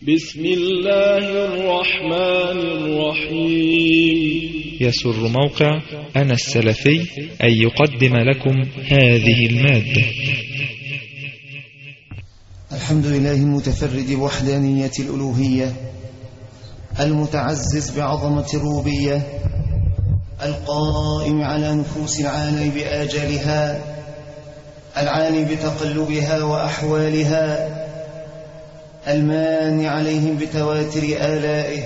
بسم الله الرحمن الرحيم. يسر موقع أنا السلفي أن يقدم لكم هذه المادة. الحمد لله المتفرد بوحدانية الألوهية، المتعزز بعظمة الربوبية، القائم على نفوس العالم بآجالها، العالم بتقلبها وأحوالها، المانع عليهم بتواتر آلائه،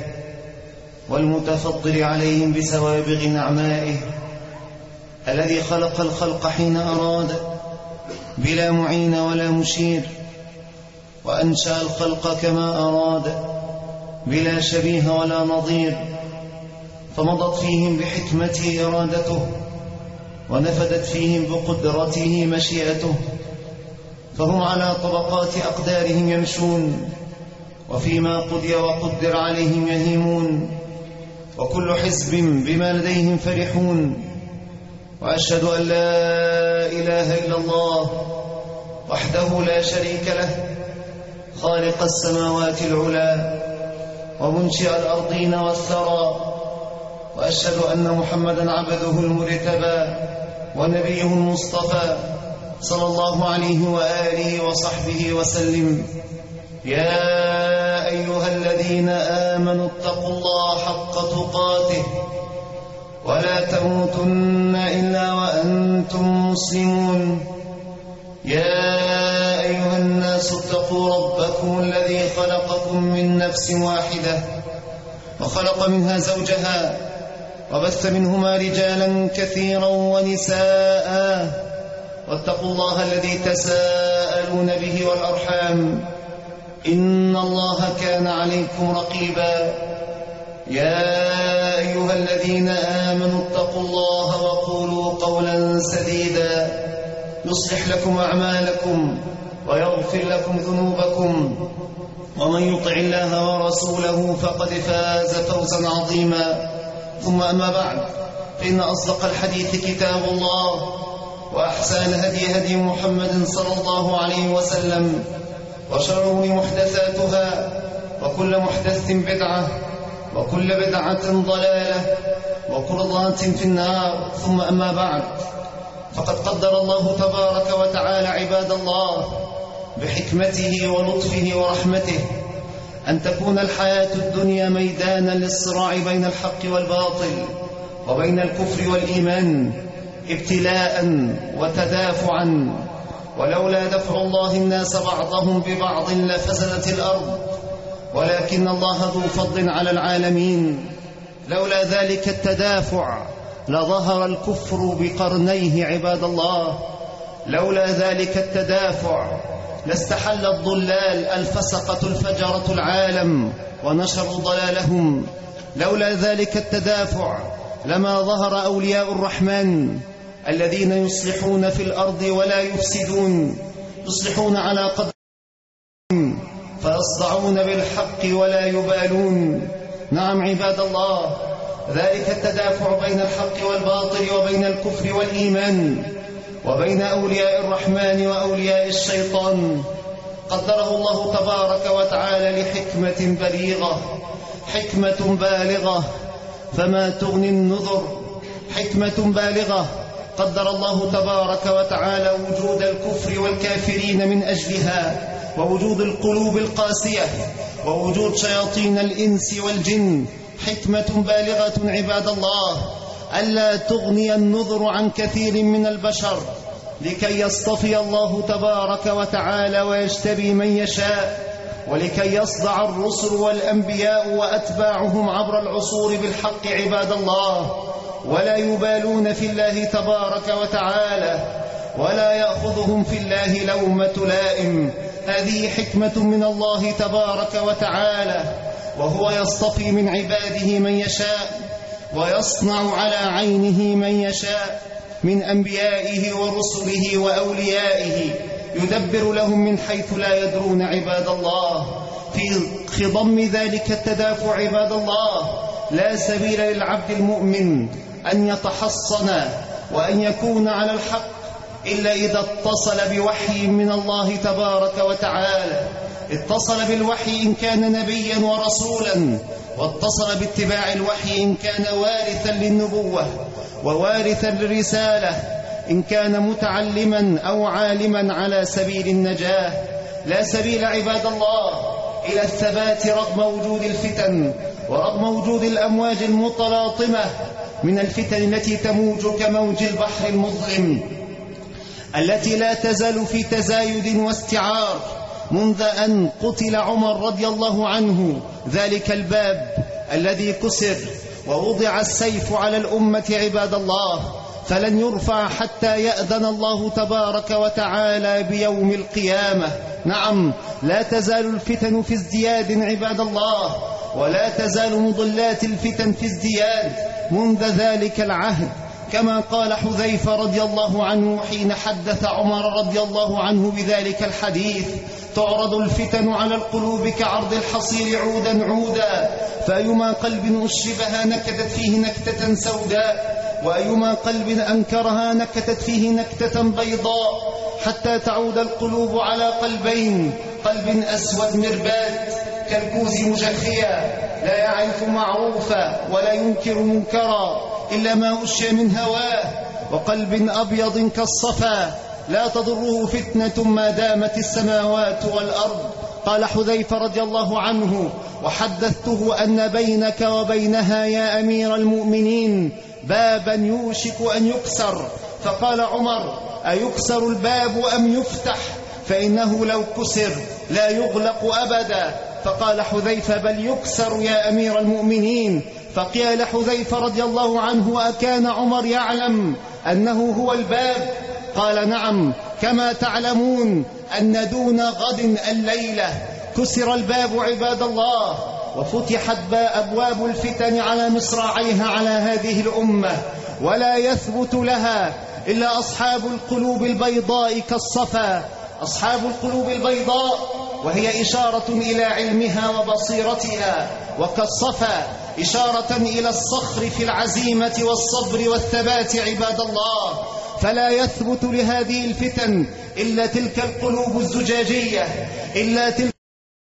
والمتفضل عليهم بسوابغ نعمائه، الذي خلق الخلق حين أراد بلا معين ولا مشير، وأنشأ الخلق كما أراد بلا شبيه ولا نظير، فمضت فيهم بحكمته إرادته، ونفدت فيهم بقدرته مشيئته، فهم على طبقات أقدارهم يمشون، وفيما قضي وقدر عليهم يهيمون، وكل حزب بما لديهم فرحون. وأشهد أن لا إله إلا الله وحده لا شريك له، خالق السماوات العلى ومنشئ الأرضين والثرى. وأشهد أن محمدا عبده المرتبى ونبيه المصطفى صلى الله عليه وآله وصحبه وسلم. يا أيها الذين آمنوا اتقوا الله حق تقاته ولا تموتن إلا وأنتم مسلمون. يا أيها الناس اتقوا ربكم الذي خلقكم من نفس واحدة وخلق منها زوجها وبث منهما رجالا كثيرا ونساء، واتقوا الله الذي تساءلون به والأرحام، إن الله كان عليكم رقيبا. يا أيها الذين آمنوا اتقوا الله وقولوا قولا سديدا يصلح لكم أعمالكم ويغفر لكم ذنوبكم، ومن يطع الله ورسوله فقد فاز فوزا عظيما. ثم أما بعد، فإن أصدق الحديث كتاب الله، وأحسن هدي محمد صلى الله عليه وسلم، وشر محدثاتها، وكل محدث بدعة، وكل بدعة ضلالة، وكل ضلالة في النار. ثم أما بعد، فقد قدر الله تبارك وتعالى عباد الله بحكمته ولطفه ورحمته أن تكون الحياة الدنيا ميدانا للصراع بين الحق والباطل، وبين الكفر والإيمان، ابتلاء وتدافعا. ولولا دفع الله الناس بعضهم ببعض لفسدت الأرض، ولكن الله ذو فضل على العالمين. لولا ذلك التدافع لظهر الكفر بقرنيه عباد الله. لولا ذلك التدافع لاستحل الضلال الفسقة الفجرة العالم ونشروا ضلالهم. لولا ذلك التدافع لما ظهر أولياء الرحمن الذين يصلحون في الأرض ولا يفسدون، يصلحون على قدرهم فيصدعون بالحق ولا يبالون. نعم عباد الله، ذلك التدافع بين الحق والباطل، وبين الكفر والإيمان، وبين أولياء الرحمن وأولياء الشيطان، قدره الله تبارك وتعالى لحكمة بليغة، حكمة بالغة، فما تغني النذر. حكمة بالغة قدر الله تبارك وتعالى وجود الكفر والكافرين من أجلها، ووجود القلوب القاسية، ووجود شياطين الإنس والجن. حكمة بالغة عباد الله ألا تغني النذر عن كثير من البشر، لكي يصطفي الله تبارك وتعالى ويجتبي من يشاء، ولكي يصدع الرسل والأنبياء وأتباعهم عبر العصور بالحق عباد الله، ولا يبالون في الله تبارك وتعالى، ولا يأخذهم في الله لومة لائم. هذه حكمة من الله تبارك وتعالى، وهو يصطفي من عباده من يشاء، ويصنع على عينه من يشاء من أنبيائه ورسله وأوليائه، يدبر لهم من حيث لا يدرون عباد الله. في خضم ذلك التدافع عباد الله لا سبيل للعبد المؤمن أن يتحصن وأن يكون على الحق إلا إذا اتصل بوحي من الله تبارك وتعالى، اتصل بالوحي إن كان نبيا ورسولا، واتصل باتباع الوحي إن كان وارثا للنبوة ووارثا للرسالة، إن كان متعلما أو عالما على سبيل النجاة. لا سبيل عباد الله إلى الثبات رغم وجود الفتن ورغم وجود الأمواج المتلاطمة من الفتن التي تموج كموج البحر المظلم، التي لا تزال في تزايد واستعار منذ أن قتل عمر رضي الله عنه، ذلك الباب الذي كسر ووضع السيف على الأمة عباد الله، فلن يرفع حتى يأذن الله تبارك وتعالى بيوم القيامة. نعم، لا تزال الفتن في ازدياد عباد الله، ولا تزال مضلات الفتن في ازدياد منذ ذلك العهد، كما قال حذيفة رضي الله عنه حين حدث عمر رضي الله عنه بذلك الحديث: تعرض الفتن على القلوب كعرض الحصير عودا عودا، فأيما قلب أشربها نكتت فيه نكتة سوداء، وأيما قلب أنكرها نكتت فيه نكتة بيضاء، حتى تعود القلوب على قلبين: قلب أسود مرباد كالكوز مجخيا لا يعرف معروفا ولا ينكر منكرا إلا ما أشي من هواه، وقلب أبيض كالصفا لا تضره فتنة ما دامت السماوات والأرض. قال حذيفة رضي الله عنه: وحدثته أن بينك وبينها يا أمير المؤمنين بابا يوشك أن يكسر، فقال عمر: أيكسر الباب أم يفتح؟ فإنه لو كسر لا يغلق أبدا. فقال حذيفة: بل يكسر يا أمير المؤمنين. فقيل لحذيفة رضي الله عنه: أكان عمر يعلم أنه هو الباب؟ قال: نعم، كما تعلمون أن دون غد الليلة كسر الباب عباد الله، وفتحت أبواب الفتن على مصراعيها على هذه الأمة، ولا يثبت لها إلا أصحاب القلوب البيضاء كالصفا. أصحاب القلوب البيضاء وهي إشارة إلى علمها وبصيرتها، وكالصفا إشارة إلى الصخر في العزيمة والصبر والثبات عباد الله. فلا يثبت لهذه الفتن إلا تلك القلوب الزجاجية، إلا تلك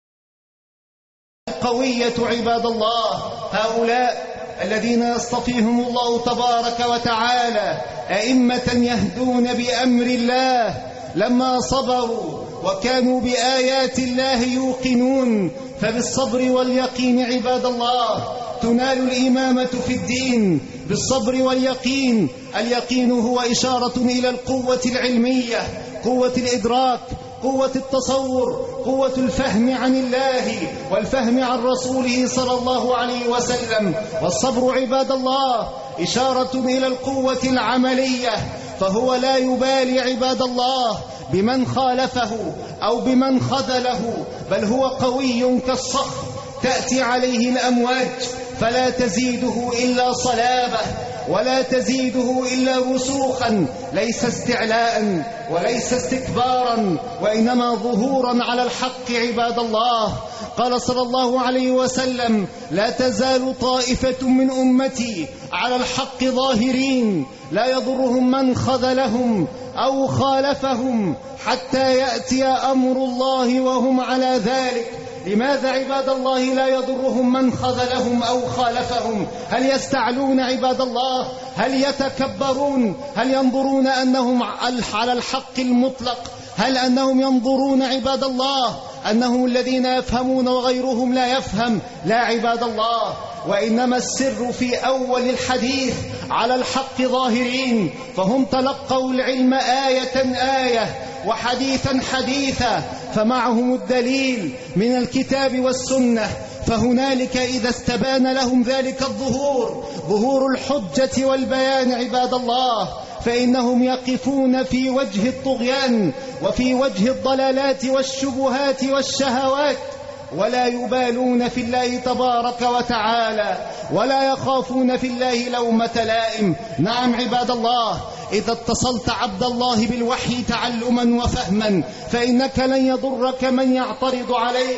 القوية عباد الله. هؤلاء الذين يصطفيهم الله تبارك وتعالى أئمة يهدون بأمر الله لما صبروا وكانوا بآيات الله يوقنون. فبالصبر واليقين عباد الله تنال الإمامة في الدين، بالصبر واليقين. اليقين هو إشارة إلى القوة العلمية، قوة الإدراك، قوة التصور، قوة الفهم عن الله والفهم عن رسوله صلى الله عليه وسلم. والصبر عباد الله إشارة إلى القوة العملية، فهو لا يبالي عباد الله بمن خالفه أو بمن خذله، بل هو قوي كالصخر تأتي عليه الأمواج فلا تزيده إلا صلابة ولا تزيده إلا رسوخا، ليس استعلاء وليس استكبارا، وإنما ظهورا على الحق عباد الله. قال صلى الله عليه وسلم: لا تزال طائفة من أمتي على الحق ظاهرين لا يضرهم من خذلهم أو خالفهم حتى يأتي أمر الله وهم على ذلك. لماذا عباد الله لا يضرهم من خذلهم أو خالفهم؟ هل يستعلون عباد الله؟ هل يتكبرون؟ هل ينظرون أنهم على الحق المطلق؟ هل أنهم ينظرون عباد الله أنهم الذين يفهمون وغيرهم لا يفهم؟ لا عباد الله، وإنما السر في أول الحديث على الحق ظاهرين، فهم تلقوا العلم آية آية وحديثا حديثا، فمعهم الدليل من الكتاب والسنة. فهنالك إذا استبان لهم ذلك الظهور، ظهور الحجة والبيان عباد الله، فإنهم يقفون في وجه الطغيان وفي وجه الضلالات والشبهات والشهوات، ولا يبالون في الله تبارك وتعالى، ولا يخافون في الله لومة لائم. نعم عباد الله، إذا اتصلت عبد الله بالوحي تعلما وفهما فإنك لن يضرك من يعترض عليه،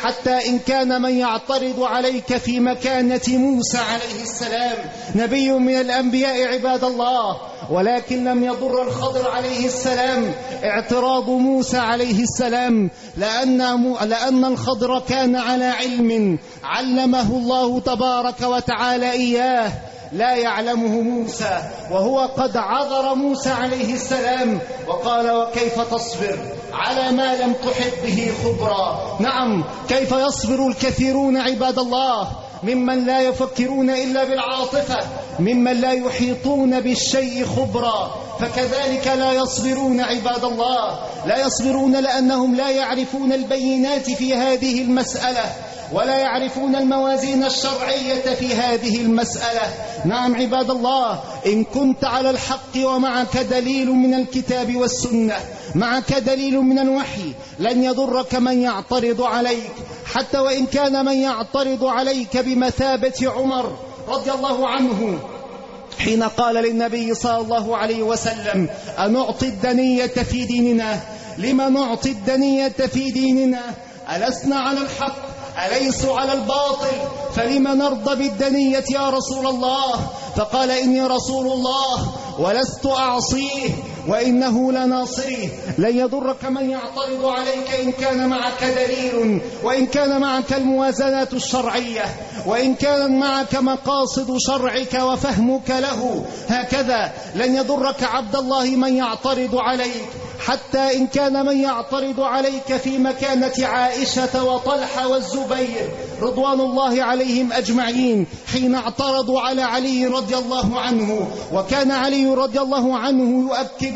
حتى إن كان من يعترض عليك في مكانة موسى عليه السلام، نبي من الأنبياء عباد الله، ولكن لم يضر الخضر عليه السلام اعتراض موسى عليه السلام، لأن الخضر كان على علم علمه الله تبارك وتعالى إياه لا يعلمه موسى، وهو قد عذر موسى عليه السلام وقال: وكيف تصبر على ما لم تحط به خبرا؟ نعم، كيف يصبر الكثيرون عباد الله ممن لا يفكرون إلا بالعاطفة، ممن لا يحيطون بالشيء خبرا، فكذلك لا يصبرون عباد الله، لا يصبرون لأنهم لا يعرفون البينات في هذه المسألة، ولا يعرفون الموازين الشرعية في هذه المسألة. نعم عباد الله، إن كنت على الحق ومعك دليل من الكتاب والسنة، معك دليل من الوحي، لن يضرك من يعترض عليك، حتى وإن كان من يعترض عليك بمثابة عمر رضي الله عنه حين قال للنبي صلى الله عليه وسلم: أنعطي الدنية في ديننا؟ لما نعطي الدنية في ديننا؟ ألسنا على الحق؟ أليسوا على الباطل؟ فلما نرضى بالدنية يا رسول الله؟ فقال: إني رسول الله ولست أعصيه وإنه لناصري. لن يضرك من يعترض عليك إن كان معك دليل، وإن كان معك الموازنات الشرعية، وإن كان معك مقاصد شرعك وفهمك له. هكذا لن يضرك عبد الله من يعترض عليك، حتى إن كان من يعترض عليك في مكانة عائشة وطلحة والزبير رضوان الله عليهم أجمعين حين اعترضوا على علي رضي الله عنه، وكان علي رضي الله عنه يؤكد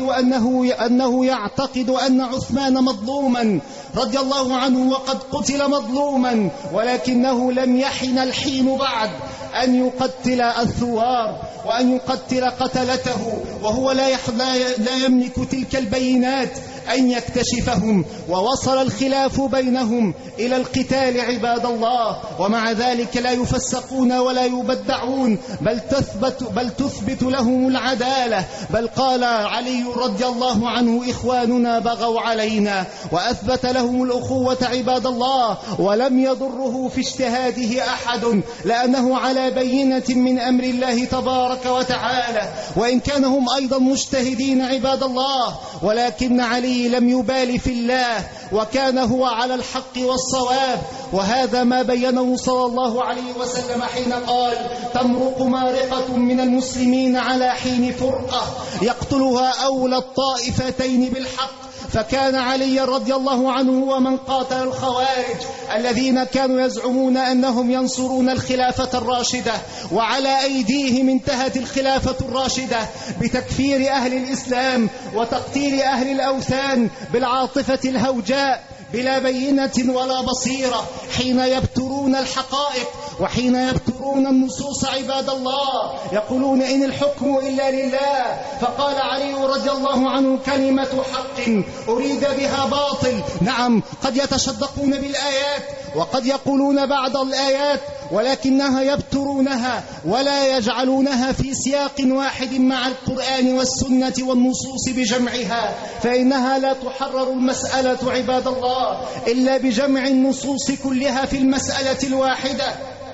أنه يعتقد أن عثمان مظلوما رضي الله عنه وقد قتل مظلوما، ولكنه لم يحن الحين بعد أن يقتل الثوار وأن يقتل قتلته، وهو لا يملك تلك البينات أن يكتشفهم، ووصل الخلاف بينهم إلى القتال عباد الله، ومع ذلك لا يفسقون ولا يبدعون، بل تثبت لهم العدالة. بل قال علي رضي الله عنه: إخواننا بغوا علينا، وأثبت لهم الأخوة عباد الله، ولم يضره في اجتهاده أحد، لأنه على بينة من أمر الله تبارك وتعالى، وإن كان هم أيضا مجتهدين عباد الله، ولكن علي لم يبال في الله، وكان هو على الحق والصواب. وهذا ما بينه صلى الله عليه وسلم حين قال: تمرق مارقة من المسلمين على حين فرقة يقتلها أولى الطائفتين بالحق. فكان علي رضي الله عنه ومن قاتل الخوارج الذين كانوا يزعمون أنهم ينصرون الخلافة الراشدة، وعلى أيديهم انتهت الخلافة الراشدة بتكفير أهل الإسلام وتقتيل أهل الأوثان بالعاطفة الهوجاء بلا بينة ولا بصيرة، حين يبترون الحقائق وحين يبترون النصوص عباد الله، يقولون: إن الحكم إلا لله. فقال علي رضي الله عنه: كلمة حق أريد بها باطل. نعم، قد يتشدقون بالآيات وقد يقولون بعض الآيات، ولكنها يبترونها ولا يجعلونها في سياق واحد مع القرآن والسنة والنصوص بجمعها، فإنها لا تحرر المسألة عباد الله إلا بجمع النصوص كلها في المسألة الواحدة،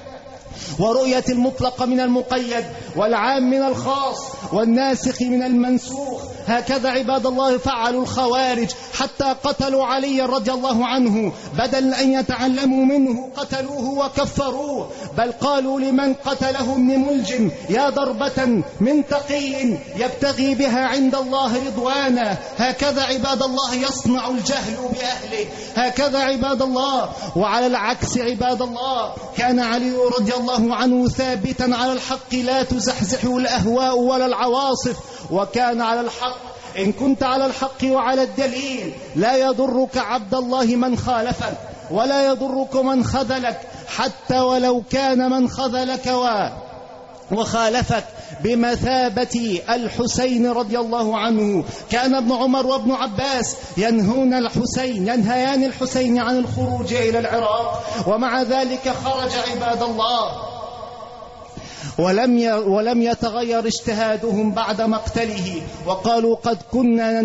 ورؤية المطلق من المقيد والعام من الخاص والناسخ من المنسوخ. هكذا عباد الله فعلوا الخوارج، حتى قتلوا علي رضي الله عنه، بدل أن يتعلموا منه قتلوه وكفروه، بل قالوا لمن قتله ابن ملجم: يا ضربة من تقي يبتغي بها عند الله رضوانا. هكذا عباد الله يصنع الجهل بأهله، هكذا عباد الله. وعلى العكس عباد الله، كان علي رضي الله عنه ثابتا على الحق لا تزحزحه الأهواء ولا العواصف، وكان على الحق. إن كنت على الحق وعلى الدليل لا يضرك عبد الله من خالفك، ولا يضرك من خذلك، حتى ولو كان من خذلك وخالفك بمثابة الحسين رضي الله عنه. كان ابن عمر وابن عباس ينهيان الحسين عن الخروج إلى العراق، ومع ذلك خرج عباد الله. ولم يتغير اجتهادهم بعد مقتله، وقالوا قد كنا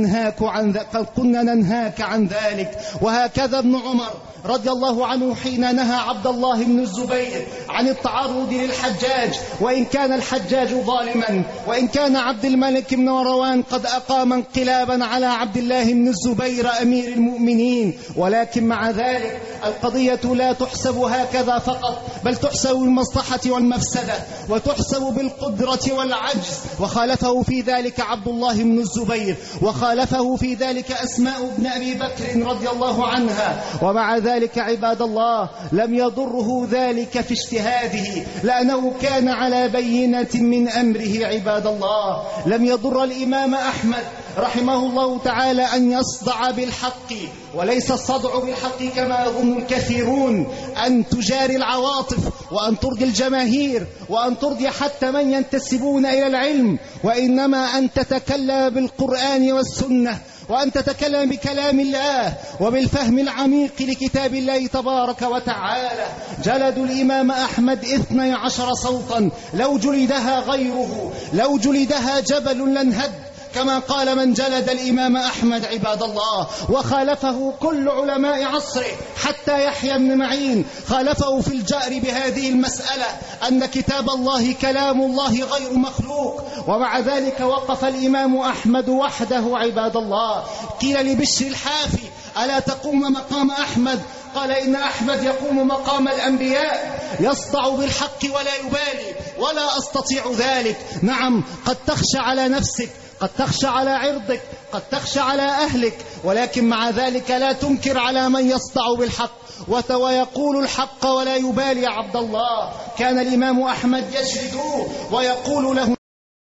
ننهاك عن ذلك. وهكذا ابن عمر رضي الله عنه حين نهى عبد الله بن الزبير عن التعرض للحجاج، وإن كان الحجاج ظالما، وإن كان عبد الملك بن مروان قد أقام انقلابا على عبد الله بن الزبير أمير المؤمنين، ولكن مع ذلك القضية لا تحسب هكذا فقط، بل تحسب بالمصلحة والمفسدة، وتحسب بالقدرة والعجز. وخالفه في ذلك عبد الله بن الزبير، وخالفه في ذلك أسماء بن أبي بكر رضي الله عنها. ومع ذلك عباد الله لم يضره ذلك في اجتهاده، لأنه كان على بينة من أمره. عباد الله لم يضر الإمام أحمد رحمه الله تعالى أن يصدع بالحق، وليس الصدع بالحق كما يظن الكثيرون أن تجاري العواطف وأن ترضي الجماهير وأن ترضي حتى من ينتسبون إلى العلم، وإنما أن تتكلم بالقرآن والسنة، وأن تتكلم بكلام الله وبالفهم العميق لكتاب الله تبارك وتعالى. جلدوا الإمام أحمد 12 صوتا، لو جلدها غيره، لو جلدها جبل لانهد، كما قال من جلد الإمام أحمد عباد الله. وخالفه كل علماء عصره، حتى يحيى بن معين خالفه في الجأر بهذه المسألة، أن كتاب الله كلام الله غير مخلوق. ومع ذلك وقف الإمام أحمد وحده عباد الله. قيل لبشر الحافي ألا تقوم مقام أحمد؟ قال إن أحمد يقوم مقام الأنبياء، يصدع بالحق ولا يبالي، ولا أستطيع ذلك. نعم، قد تخشى على نفسك، قد تخشى على عرضك، قد تخشى على أهلك، ولكن مع ذلك لا تنكر على من يصدع بالحق ويقول الحق ولا يبالي. يا عبد الله كان الإمام أحمد يجلده ويقول له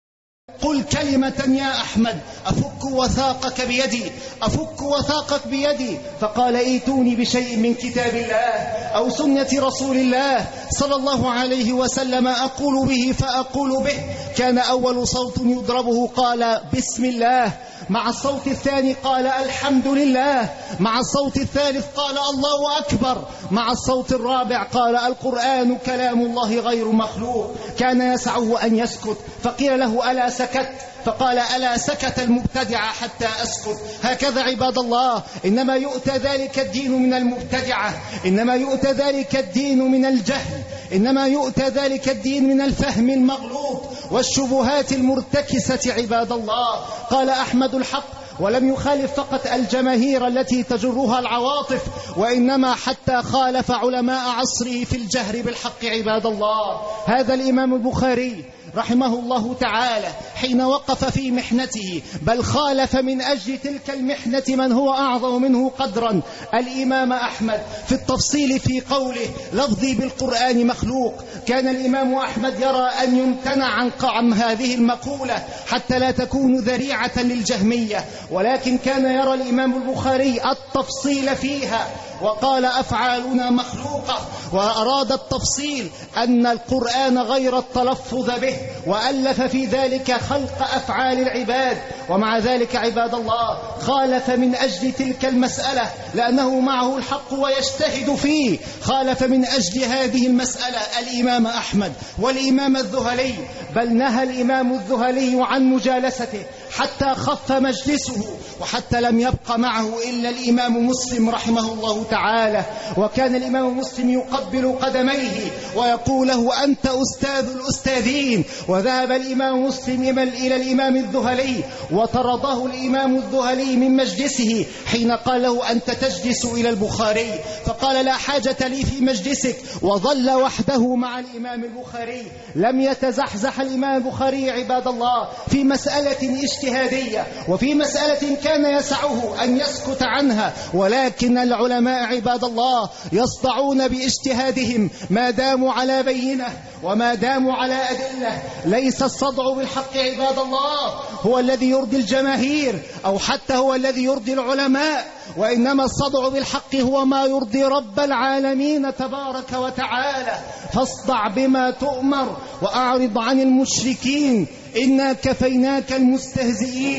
قل كلمة يا أحمد أفك وثاقك بيدي، أفك وثاقك بيدي. فقال ايتوني بشيء من كتاب الله أو سنة رسول الله صلى الله عليه وسلم أقول به فأقول به. كان أول صوت يضربه قال بسم الله، مع الصوت الثاني قال الحمد لله، مع الصوت الثالث قال الله أكبر، مع الصوت الرابع قال القرآن كلام الله غير مخلوق. كان يسعه أن يسكت، فقيل له ألا سكت؟ فقال ألا سكت المبتدع حتى أسكت. هكذا عباد الله إنما يؤتى ذلك الدين من المبتدعة، إنما يؤتى ذلك الدين من الجهل، إنما يؤتى ذلك الدين من الفهم المغلوط والشبهات المرتكسة. عباد الله قال أحمد الحق، ولم يخالف فقط الجماهير التي تجرها العواطف، وإنما حتى خالف علماء عصره في الجهر بالحق. عباد الله هذا الإمام البخاري رحمه الله تعالى حين وقف في محنته، بل خالف من أجل تلك المحنة من هو أعظم منه قدرا، الإمام أحمد في التفصيل في قوله لفظي بالقرآن مخلوق. كان الإمام أحمد يرى أن يمتنع عن هذه المقولة حتى لا تكون ذريعة للجهمية، ولكن كان يرى الإمام البخاري التفصيل فيها، وقال أفعالنا مخلوقة، وأراد التفصيل أن القرآن غير التلفظ به، وألف في ذلك خلق أفعال العباد. ومع ذلك عباد الله خالف من أجل تلك المسألة لأنه معه الحق ويجتهد فيه، خالف من أجل هذه المسألة الإمام أحمد والإمام الذهلي، بل نهى الإمام الذهلي عن مجالسته حتى خف مجلسه، وحتى لم يبق معه إلا الإمام مسلم رحمه الله تعالى. وكان الإمام مسلم يقبل قدميه ويقول له أنت أستاذ الأستاذين. وذهب الإمام مسلم إلى الإمام الذهلي وطرده الإمام الذهلي من مجلسه حين قال له أنت تجلس إلى البخاري، فقال لا حاجة لي في مجلسك، وظل وحده مع الإمام البخاري. لم يتزحزح الإمام البخاري عباد الله في مسألة اجتهادية وفي مسألة كان يسعه أن يسكت عنها، ولكن العلماء عباد الله يصدعون باجتهادهم ما داموا على بينة وما داموا على أدلة. ليس الصدع بالحق عباد الله هو الذي يرضي الجماهير أو حتى هو الذي يرضي العلماء، وإنما الصدع بالحق هو ما يرضي رب العالمين تبارك وتعالى. فاصدع بما تؤمر وأعرض عن المشركين إنا كفيناك المستهزئين.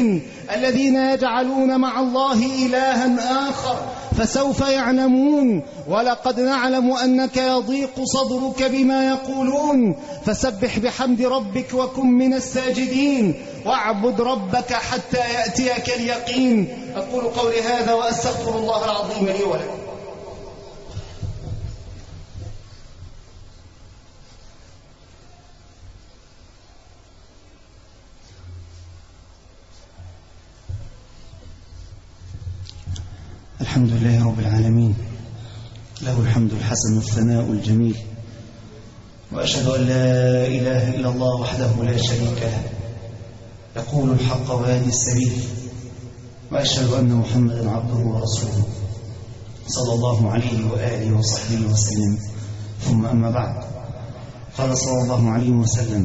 الذين يجعلون مع الله إلها آخر، فسوف يعلمون. ولقد نعلم أنك يضيق صدرك بما يقولون، فسبح بحمد ربك وكن من الساجدين، واعبد ربك حتى يأتيك اليقين. أقول قولي هذا وأستغفر الله العظيم لي ولكم. الحمد لله رب العالمين، له الحمد الحسن والثناء الجميل، وأشهد أن لا إله إلا الله وحده لا شريك له، يقول الحق ويهدي السبيل، وأشهد أن محمدا عبده ورسوله صلى الله عليه وآله وصحبه وسلم. ثم أما بعد، قال صلى الله عليه وسلم: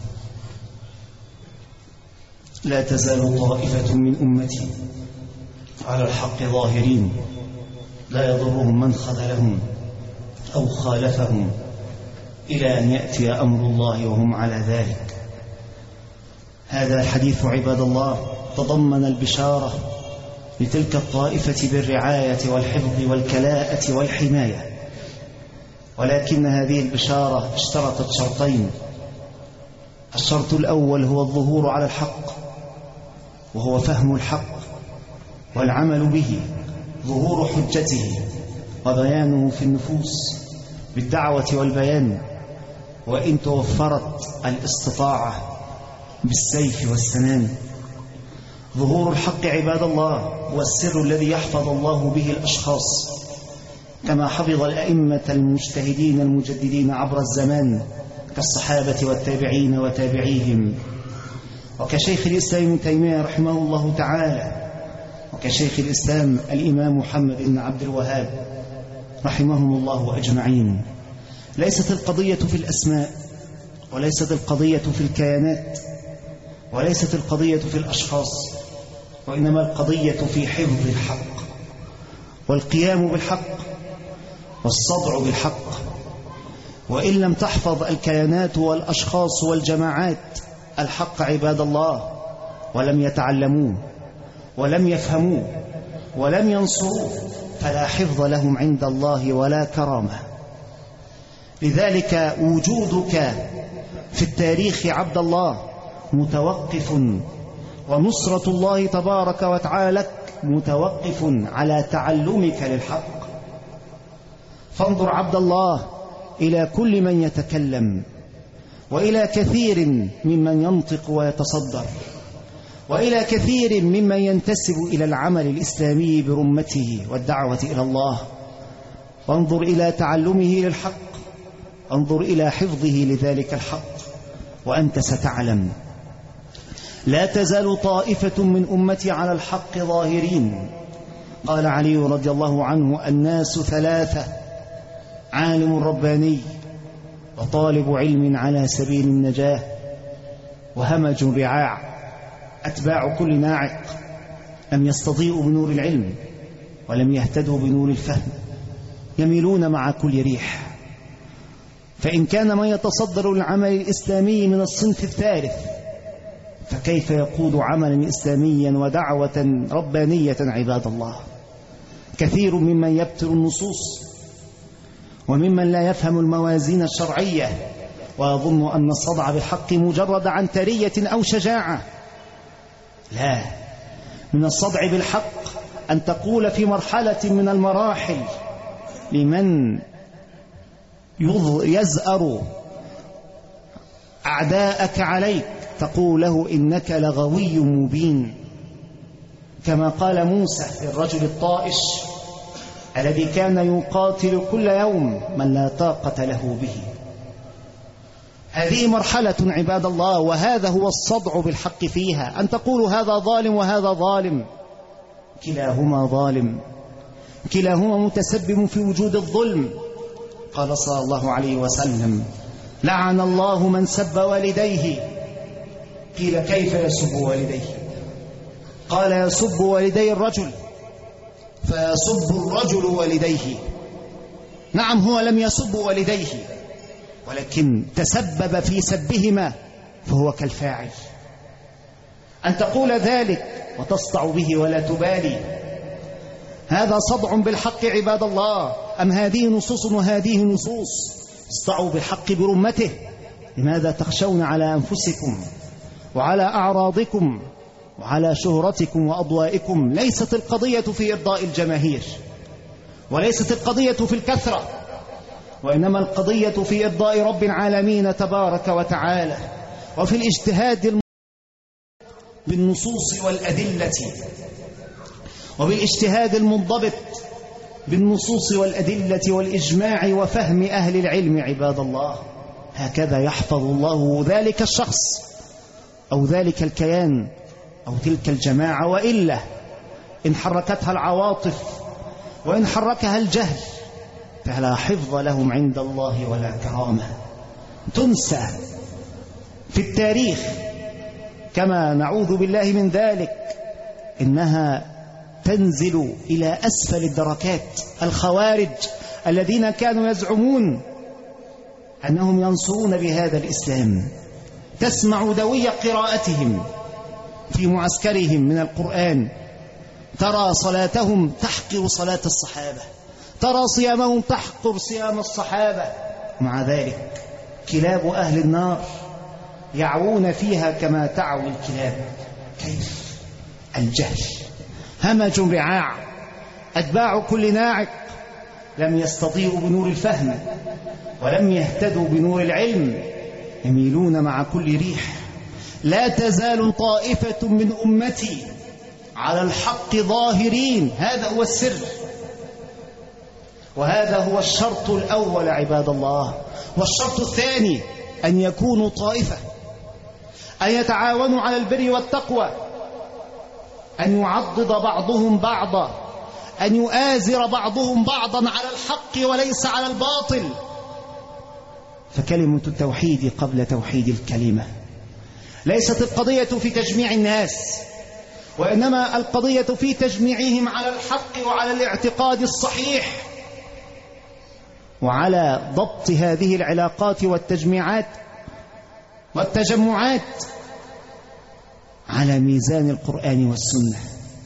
لا تزال طائفة من أمتي على الحق ظاهرين، لا يضرهم من خذلهم أو خالفهم إلى أن يأتي أمر الله وهم على ذلك. هذا الحديث عباد الله تضمن البشارة لتلك الطائفة بالرعاية والحفظ والكلاءة والحماية، ولكن هذه البشارة اشترطت شرطين. الشرط الأول هو الظهور على الحق، وهو فهم الحق والعمل به، ظهور حجته وبيانه في النفوس بالدعوة والبيان، وإن توفرت الاستطاعة بالسيف والسنان. ظهور الحق عباد الله هو السر الذي يحفظ الله به الأشخاص، كما حفظ الأئمة المجتهدين المجددين عبر الزمان كالصحابة والتابعين وتابعيهم، وكشيخ الإسلام ابن تيمية رحمه الله تعالى، وكشيخ الإسلام الإمام محمد بن عبد الوهاب رحمهم الله أجمعين. ليست القضية في الأسماء، وليست القضية في الكيانات، وليست القضية في الأشخاص، وإنما القضية في حفظ الحق والقيام بالحق والصدع بالحق. وإن لم تحفظ الكيانات والأشخاص والجماعات الحق عباد الله، ولم يتعلموه ولم يفهموه ولم ينصروه، فلا حفظ لهم عند الله ولا كرامة. لذلك وجودك في التاريخ عبد الله متوقف، ونصرة الله تبارك وتعالى متوقف على تعلمك للحق. فانظر عبد الله إلى كل من يتكلم، وإلى كثير ممن ينطق ويتصدر، وإلى كثير ممن ينتسب إلى العمل الإسلامي برمته والدعوة إلى الله. وانظر إلى تعلمه للحق، انظر إلى حفظه لذلك الحق، وأنت ستعلم. لا تزال طائفة من أمتي على الحق ظاهرين. قال علي رضي الله عنه: الناس ثلاثة: عالم رباني، وطالب علم على سبيل النجاة، وهمج رعاع، أتباع كل ناعق، لم يستضيئوا بنور العلم ولم يهتدوا بنور الفهم، يميلون مع كل ريح. فإن كان من يتصدر العمل الإسلامي من الصنف الثالث، فكيف يقود عملا إسلاميا ودعوة ربانية عباد الله؟ كثير ممن يبتر النصوص، وممن لا يفهم الموازين الشرعية، ويظن أن الصدع بالحق مجرد عنترية أو شجاعة. لا، من الصدع بالحق أن تقول في مرحلة من المراحل لمن يزأر أعداءك عليك، تقول له: إنك لغوي مبين، كما قال موسى للرجل الطائش الذي كان يقاتل كل يوم من لا طاقة له به. هذه مرحلة عباد الله، وهذا هو الصدع بالحق فيها، أن تقول هذا ظالم وهذا ظالم، كلاهما ظالم، كلاهما متسبب في وجود الظلم. قال صلى الله عليه وسلم: لعن الله من سب والديه. قيل: كيف يسب والديه؟ قال: يسب والدي الرجل فيسب الرجل والديه. نعم، هو لم يسب والديه، ولكن تسبب في سبهما، فهو كالفاعل. أن تقول ذلك وتصدع به ولا تبالي. هذا صدع بالحق عباد الله، أم هذه نصوص وهذه نصوص؟ اصدعوا بالحق برمته. لماذا تخشون على أنفسكم وعلى أعراضكم وعلى شهرتكم وأضوائكم؟ ليست القضية في إرضاء الجماهير، وليست القضية في الكثرة، وإنما القضية في إرضاء رب العالمين تبارك وتعالى، وفي الاجتهاد بالنصوص والأدلة، وبالاجتهاد المنضبط بالنصوص والأدلة والإجماع وفهم أهل العلم عباد الله. هكذا يحفظ الله ذلك الشخص أو ذلك الكيان أو تلك الجماعة. وإلا إن حركتها العواطف وإن حركها الجهل فلا حفظ لهم عند الله ولا كرامة، تنسى في التاريخ كما نعوذ بالله من ذلك. إنها تنزل إلى أسفل الدركات. الخوارج الذين كانوا يزعمون أنهم ينصرون بهذا الإسلام، تسمع دوي قراءتهم في معسكرهم من القرآن، ترى صلاتهم تحقر صلاة الصحابة، ترى صيامهم تحقر صيام الصحابة. مع ذلك كلاب أهل النار يعوون فيها كما تعوي الكلاب. كيف؟ الجهل همج رعاع، أتباع كل ناعق لم يستضيئوا بنور الفهم ولم يهتدوا بنور العلم، يميلون مع كل ريح. لا تزال طائفة من أمتي على الحق ظاهرين، هذا هو السر، وهذا هو الشرط الأول عباد الله. والشرط الثاني أن يكونوا طائفة، أن يتعاونوا على البر والتقوى، أن يعضد بعضهم بعضا، أن يؤازر بعضهم بعضا على الحق وليس على الباطل. فكلمة التوحيد قبل توحيد الكلمة. ليست القضية في تجميع الناس، وإنما القضية في تجميعهم على الحق وعلى الاعتقاد الصحيح، وعلى ضبط هذه العلاقات والتجميعات والتجمعات على ميزان القرآن والسنة.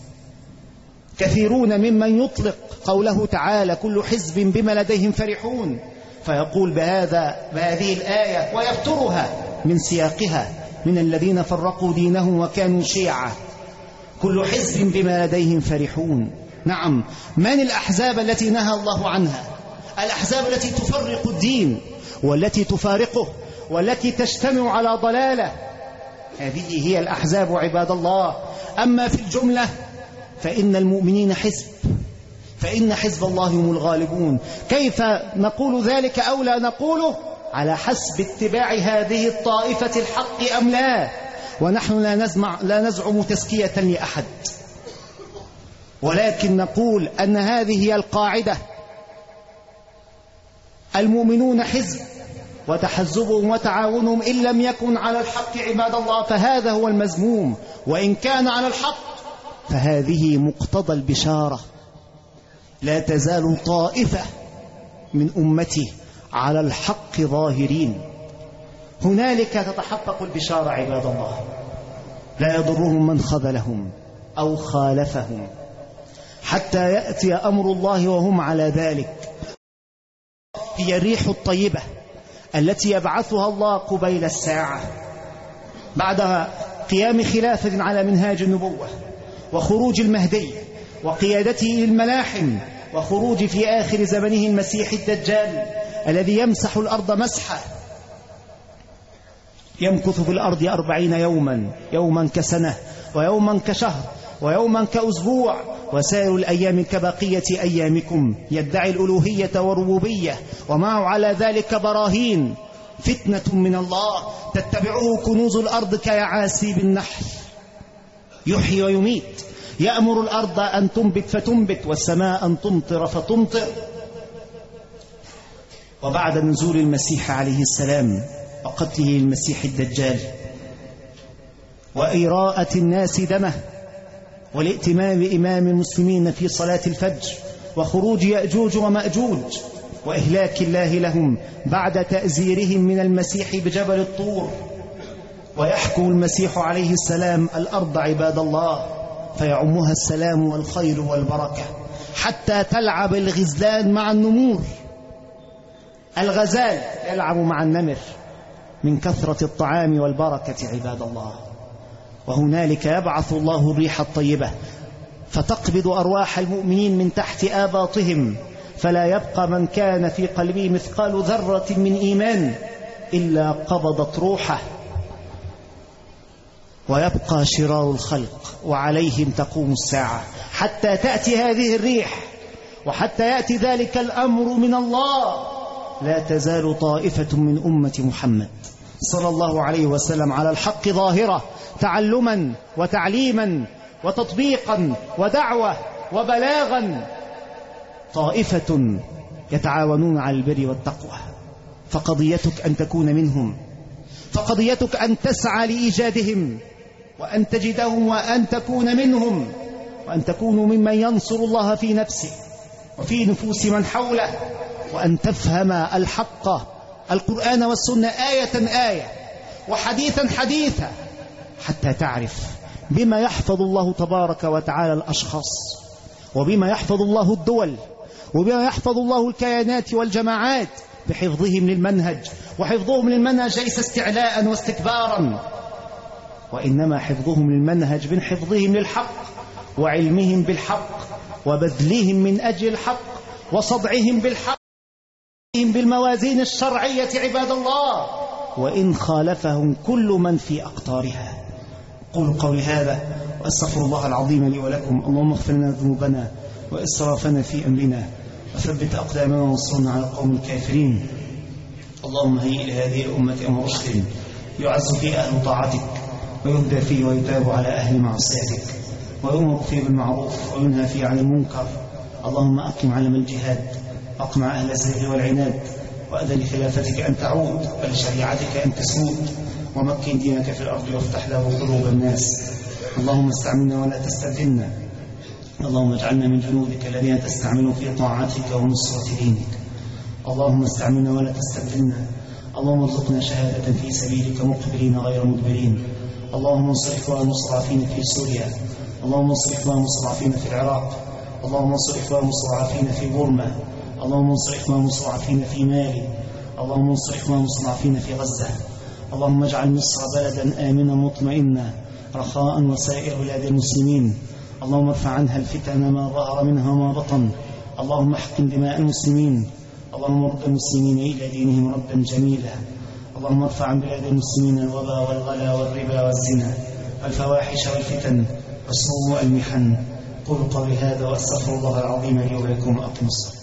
كثيرون ممن يطلق قوله تعالى كل حزب بما لديهم فرحون، فيقول بهذه الآية ويفترها من سياقها من الذين فرقوا دينهم وكانوا شيعا. كل حزب بما لديهم فرحون. نعم، من الأحزاب التي نهى الله عنها؟ الأحزاب التي تفرق الدين والتي تفارقه والتي تجتمع على ضلالة، هذه هي الأحزاب عباد الله. أما في الجملة فإن المؤمنين حزب، فإن حزب الله هم الغالبون. كيف نقول ذلك أو لا نقوله؟ على حسب اتباع هذه الطائفة الحق أم لا. ونحن لا نزعم تزكية لأحد، ولكن نقول أن هذه هي القاعدة. المؤمنون حزب، وتحزبهم وتعاونهم إن لم يكن على الحق عباد الله فهذا هو المذموم، وإن كان على الحق فهذه مقتضى البشارة. لا تزال طائفة من أمتي على الحق ظاهرين. هنالك تتحقق البشارة عباد الله. لا يضرهم من خذلهم أو خالفهم حتى يأتي أمر الله وهم على ذلك. هي الريح الطيبة التي يبعثها الله قبيل الساعة بعد قيام خلافة على منهاج النبوة وخروج المهدي وقيادته للملاحم وخروج في آخر زمنه المسيح الدجال الذي يمسح الأرض مسحة، يمكث في الأرض 40 يوما، يوما كسنة ويوما كشهر ويوما كأسبوع وسائر الأيام كبقية أيامكم، يدعي الألوهية والربوبية ومعه على ذلك براهين. فتنة من الله تتبعه كنوز الأرض كيعاسيب النحل، يحيي ويميت، يأمر الأرض أن تنبت فتنبت والسماء أن تمطر فتمطر. وبعد نزول المسيح عليه السلام وقتله المسيح الدجال وإراءة الناس دمه والائتمام بإمام المسلمين في صلاة الفجر وخروج يأجوج ومأجوج وإهلاك الله لهم بعد تأزيرهم من المسيح بجبل الطور ويحكم المسيح عليه السلام الأرض عباد الله فيعمها السلام والخير والبركة، حتى تلعب الغزلان مع النمور. الغزال يلعب مع النمر من كثرة الطعام والبركة عباد الله. وهنالك يبعث الله الريح الطيبة فتقبض أرواح المؤمنين من تحت آباطهم، فلا يبقى من كان في قلبه مثقال ذرة من إيمان إلا قبضت روحه، ويبقى شرار الخلق وعليهم تقوم الساعة حتى تأتي هذه الريح وحتى يأتي ذلك الأمر من الله. لا تزال طائفة من أمة محمد صلى الله عليه وسلم على الحق ظاهرة، تعلما وتعليما وتطبيقا ودعوة وبلاغا، طائفة يتعاونون على البر والتقوى. فقضيتك أن تكون منهم، فقضيتك أن تسعى لإيجادهم وأن تجدهم وأن تكون منهم، وأن تكونوا ممن ينصر الله في نفسه وفي نفوس من حوله، وأن تفهم الحق القرآن والسنة آية آية وحديثا حديثا، حتى تعرف بما يحفظ الله تبارك وتعالى الأشخاص، وبما يحفظ الله الدول، وبما يحفظ الله الكيانات والجماعات، بحفظهم للمنهج. وحفظهم للمنهج ليس استعلاء واستكبارا، وإنما حفظهم للمنهج من حفظهم للحق وعلمهم بالحق وبذلهم من أجل الحق وصدعهم بالحق بالموازين الشرعية عباد الله، وإن خالفهم كل من في أقطارها. قولوا قولي هذا وأستغفر الله العظيم لي ولكم. اللهم اغفر لنا ذنوبنا وإسرافنا في أمرنا وثبت أقدامنا وانصرنا على القوم الكافرين. اللهم هيئ لهذه الأمة أمر رشد يعز فيه أهل طاعتك ويهدى فيه ويتاب على أهل معصيتك، ويؤمر فيه بالمعروف وينهى فيه عن المنكر. اللهم أقم علم الجهاد، أقمع أهل الزيغ والعناد، وأذن لخلافتك أن تعود ولشريعتك أن تسود، ومكن دينك في الأرض وافتح له قلوب الناس. اللهم استعملنا ولا تستبدلنا، اللهم اجعلنا من جنودك الذين تستعملون في طاعتك ونصرة دينك. اللهم استعملنا ولا تستبدلنا، اللهم ارزقنا شهادة في سبيلك مقبلين غير مدبرين. اللهم انصر إخوان المستضعفين في سوريا، اللهم انصر إخوان المستضعفين في العراق، اللهم انصر إخوان المستضعفين في بورما، اللهم انصر إخوان المستضعفين في مالي، اللهم انصر إخوان المستضعفين في غزة. اللهم اجعل مصر بلدا آمنا مطمئنا رخاء وسائر بلاد المسلمين. اللهم ارفع عنها الفتن ما ظهر منها وما بطن. اللهم احقن دماء المسلمين، اللهم رد المسلمين إلى دينهم ردا جميلا. اللهم ارفع عن بلاد المسلمين الوباء والغلا والربا والزنا والفواحش والفتن وسوء المحن. قولوا قولي هذا وأستغفر الله العظيم لي ولكم وأقم الصلاة.